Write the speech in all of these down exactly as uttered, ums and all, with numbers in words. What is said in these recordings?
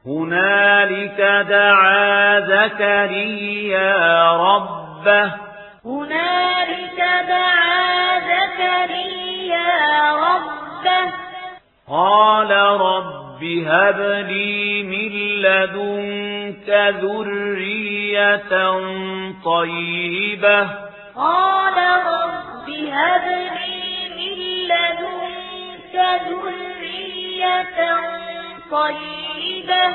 هنالك دعا زكريا ربه هنالك دعا زكريا ربه قال رب هب لي من لدنك ذرية طيبة قال رب هب لي من لدنك ذرية طيبة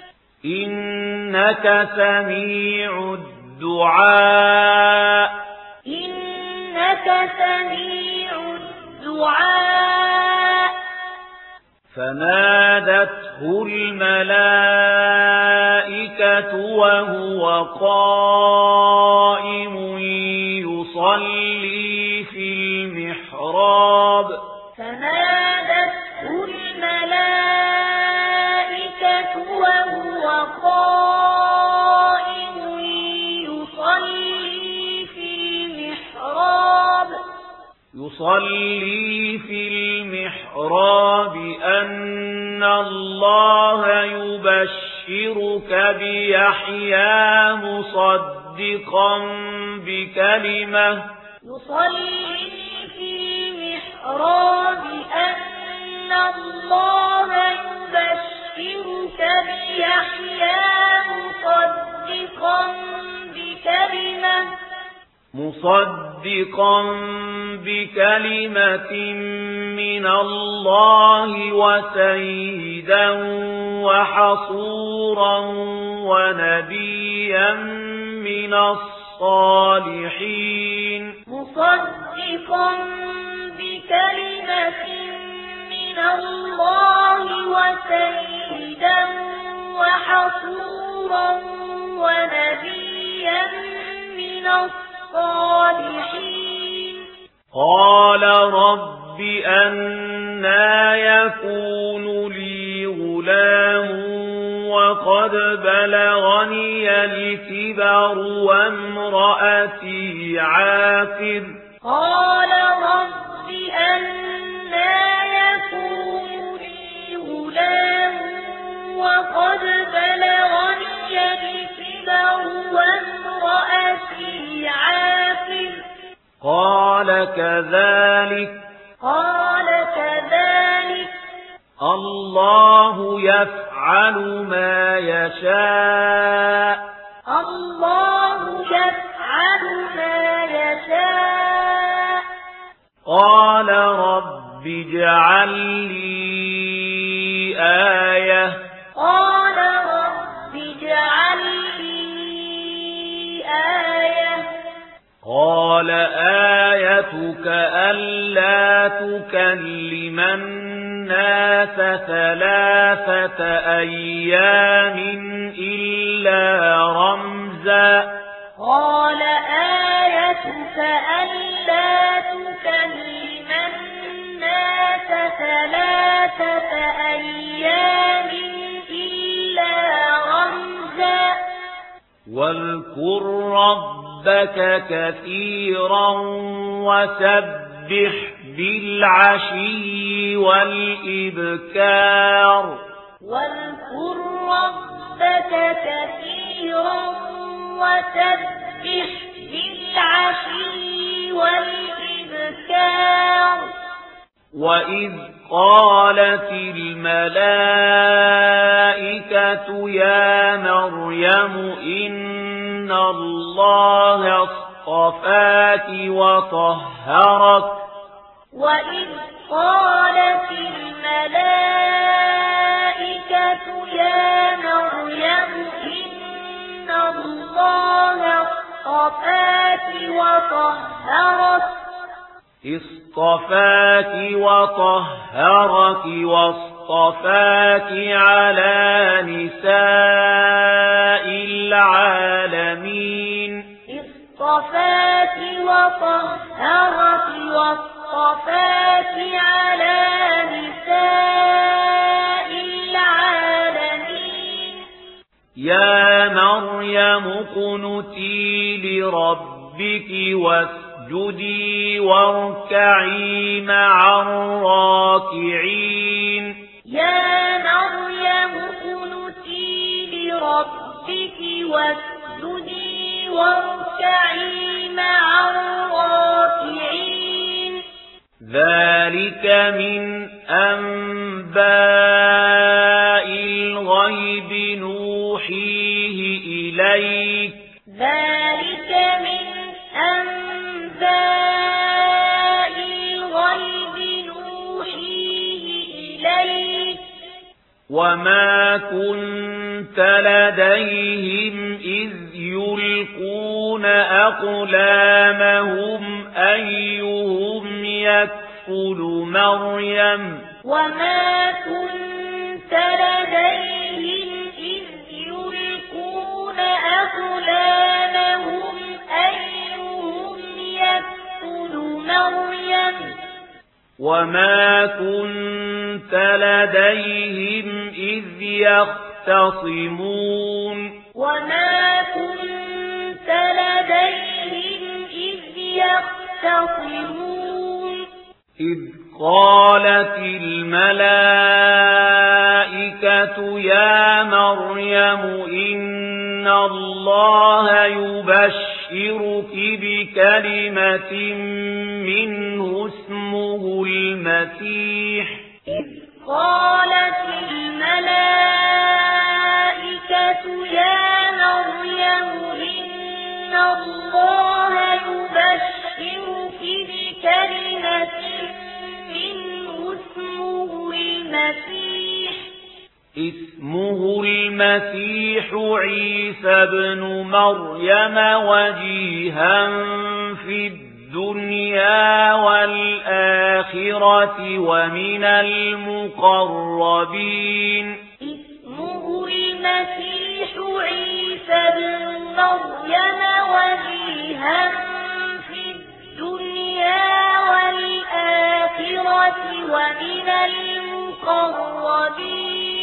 إنك سميع الدعاء إنك سميع الدعاء فنادته الملائكة وهو قائم يصلي في المحراب فنادته الملائكة وهو قائم يصلي في المحراب يصلي في المحراب أن الله يبشرك بيحيى مصدقا بكلمة يصلي في المحراب أن الله يبشرك بيحيى مصدقا بكلمة مصدقا بكلمة من الله وسيدا وحصورا ونبيا من الصالحين مصدقا بكلمة من الله وسيدا وحصورا ونبيا من الصالحين قال رب أنى يكون لي غلام وقد بلغني الكبر وامرأتي عاقر قال رب أنى يكون لي غلام وقد بلغني الكبر وامرأتي عاقر قال كذلك قال كذلك الله يفعل ما يشاء الله يفعل ما يشاء قال رب اجعل لي آية قال رب اجعل لي آية قال آيتك ألا تكلم الناس ثلاثة أيام إلا رمزا قال آيتك ألا تكلم الناس ثلاثة أيام إلا رمزا واذكر ربك كثيرا وسبح بالعشي والإبكار واذكر ربك كثيرا وسبح بالعشي والإبكار وإذ قالت الملائكة يا مريم إن الله اصطفاك وطهرك وإذ قالت الملائكة يا مريم إن الله اصطفاك وطهرك اصطفاك وطهرك واصطفاك على نساء العالمين اصطفاك وطهرك واصطفاك على نساء العالمين يا مريم اقنتي لربك واسجدي واركعي مع الراكعين يا مريم اقنتي ربك واسجدي واركعي مع الراكعين. ذلك من أنباء الغيب نوحيه إليك ذلك من أنباء الغيب نوحيه إليك وما كنت لديهم إذ يلقون أقلامهم أيهم يكفل مريم وما كنت لديهم إذ يلقون أقلامهم أيهم يكفل مريم وما كنت لديهم إذ يختصمون وما كنت لديهم إذ يختصمون إذ قالت الملائكة يا مريم إن الله يبشرك بكلمة منه اسمه المسيح إذ قالت الملائكة يا مريم إن الله يبشرك بكلمة منه اسمه المسيح اسمه المسيح عيسى ابن مريم وجيها في الدنيا والآخرة ومن المقربين اسمه المسيح عيسى ابن مريم وجيها في الدنيا والآخرة ومن المقربين